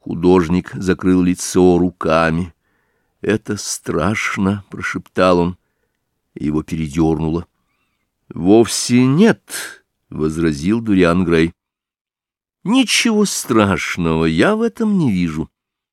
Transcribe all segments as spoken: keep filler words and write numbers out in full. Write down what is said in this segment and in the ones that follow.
Художник закрыл лицо руками. «Это страшно», — прошептал он, и его передернуло. «Вовсе нет», — возразил Дориан Грей. «Ничего страшного я в этом не вижу.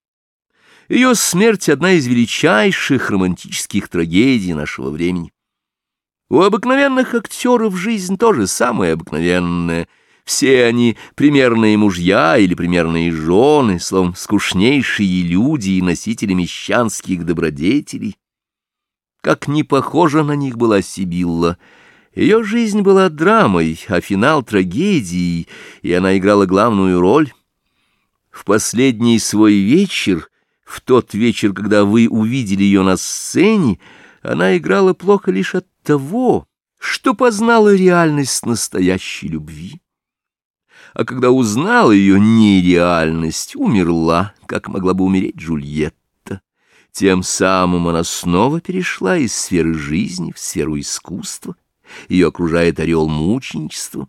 Ее смерть — одна из величайших романтических трагедий нашего времени. У обыкновенных актеров жизнь тоже самая обыкновенная. Все они примерные мужья или примерные жены, словом, скучнейшие люди и носители мещанских добродетелей. Как не похожа на них была Сибилла. Ее жизнь была драмой, а финал — трагедией, и она играла главную роль. В последний свой вечер, в тот вечер, когда вы увидели ее на сцене, она играла плохо лишь от того, что познала реальность настоящей любви. А когда узнала ее нереальность, умерла, как могла бы умереть Джульетта. Тем самым она снова перешла из сферы жизни в сферу искусства. Ее окружает ореол мученичества.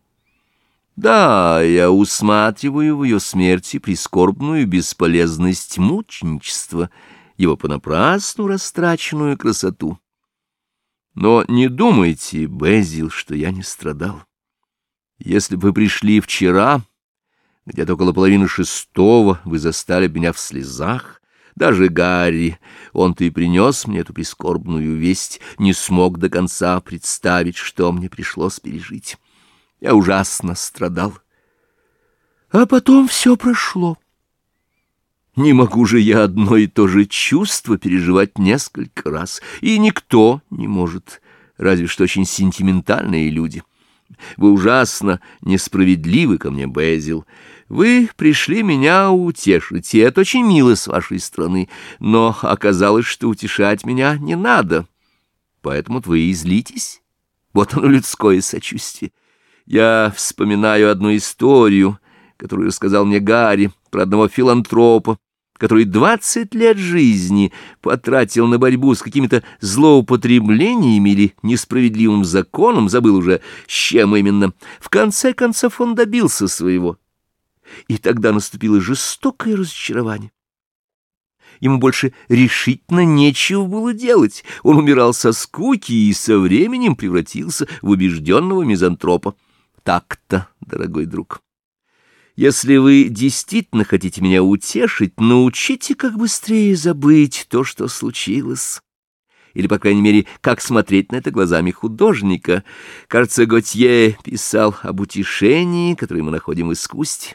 Да, я усматриваю в ее смерти прискорбную бесполезность мученичества, его понапрасну растраченную красоту. Но не думайте, Безил, что я не страдал. Если бы вы пришли вчера, где-то около половины шестого, вы застали меня в слезах. Даже Гарри, он-то и принес мне эту прискорбную весть, не смог до конца представить, что мне пришлось пережить. Я ужасно страдал. А потом все прошло. Не могу же я одно и то же чувство переживать несколько раз, и никто не может, разве что очень сентиментальные люди. Вы ужасно несправедливы ко мне, Безил. Вы пришли меня утешить, и это очень мило с вашей стороны, но оказалось, что утешать меня не надо. Поэтому вы и злитесь. Вот оно, людское сочувствие. Я вспоминаю одну историю, которую рассказал мне Гарри, про одного филантропа, который двадцать лет жизни потратил на борьбу с какими-то злоупотреблениями или несправедливым законом, забыл уже, с чем именно. В конце концов он добился своего. И тогда наступило жестокое разочарование. Ему больше решительно нечего было делать. Он умирал со скуки и со временем превратился в убежденного мизантропа. Так-то, дорогой друг. Если вы действительно хотите меня утешить, научите как быстрее забыть то, что случилось. Или, по крайней мере, как смотреть на это глазами художника. Кажется, Готье писал об утешении, которое мы находим в искусстве.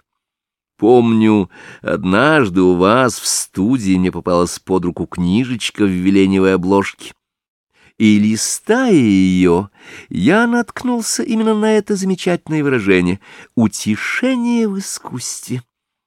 Помню, однажды у вас в студии мне попалась под руку книжечка в веленевой обложке. И, листая ее, я наткнулся именно на это замечательное выражение «утешение в искусстве».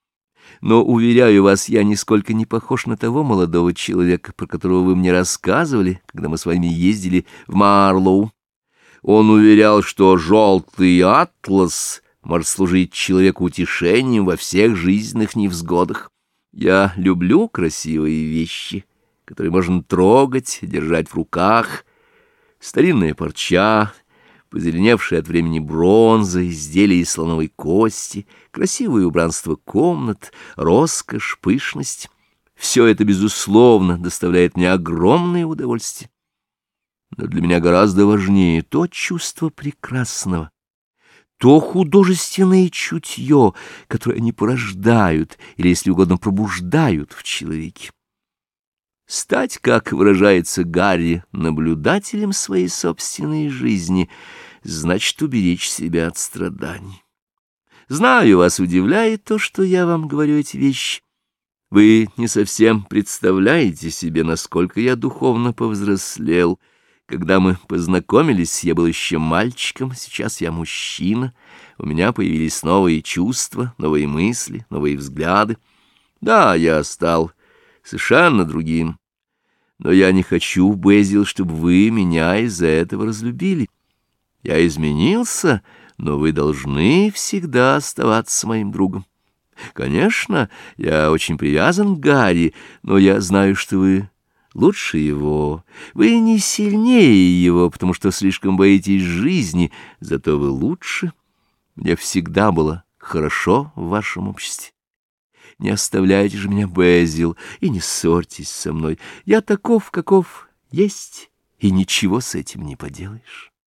Но, уверяю вас, я нисколько не похож на того молодого человека, про которого вы мне рассказывали, когда мы с вами ездили в Марлоу. Он уверял, что желтый атлас может служить человеку утешением во всех жизненных невзгодах. Я люблю красивые вещи, которые можно трогать, держать в руках. Старинная парча, позеленевшая от времени бронза, изделия из слоновой кости, красивое убранство комнат, роскошь, пышность — все это, безусловно, доставляет мне огромное удовольствие. Но для меня гораздо важнее то чувство прекрасного, то художественное чутье, которое они порождают или, если угодно, пробуждают в человеке. Стать, как выражается Гарри, наблюдателем своей собственной жизни, значит уберечь себя от страданий. Знаю, вас удивляет то, что я вам говорю эти вещи. Вы не совсем представляете себе, насколько я духовно повзрослел. Когда мы познакомились, я был еще мальчиком, сейчас я мужчина. У меня появились новые чувства, новые мысли, новые взгляды. Да, я стал совершенно другим. Но я не хочу, Безил, чтобы вы меня из-за этого разлюбили. Я изменился, но вы должны всегда оставаться моим другом. Конечно, я очень привязан к Гарри, но я знаю, что вы лучше его. Вы не сильнее его, потому что слишком боитесь жизни, зато вы лучше. Мне всегда было хорошо в вашем обществе. Не оставляйте же меня, Безил, и не ссорьтесь со мной. Я таков, каков есть, и ничего с этим не поделаешь.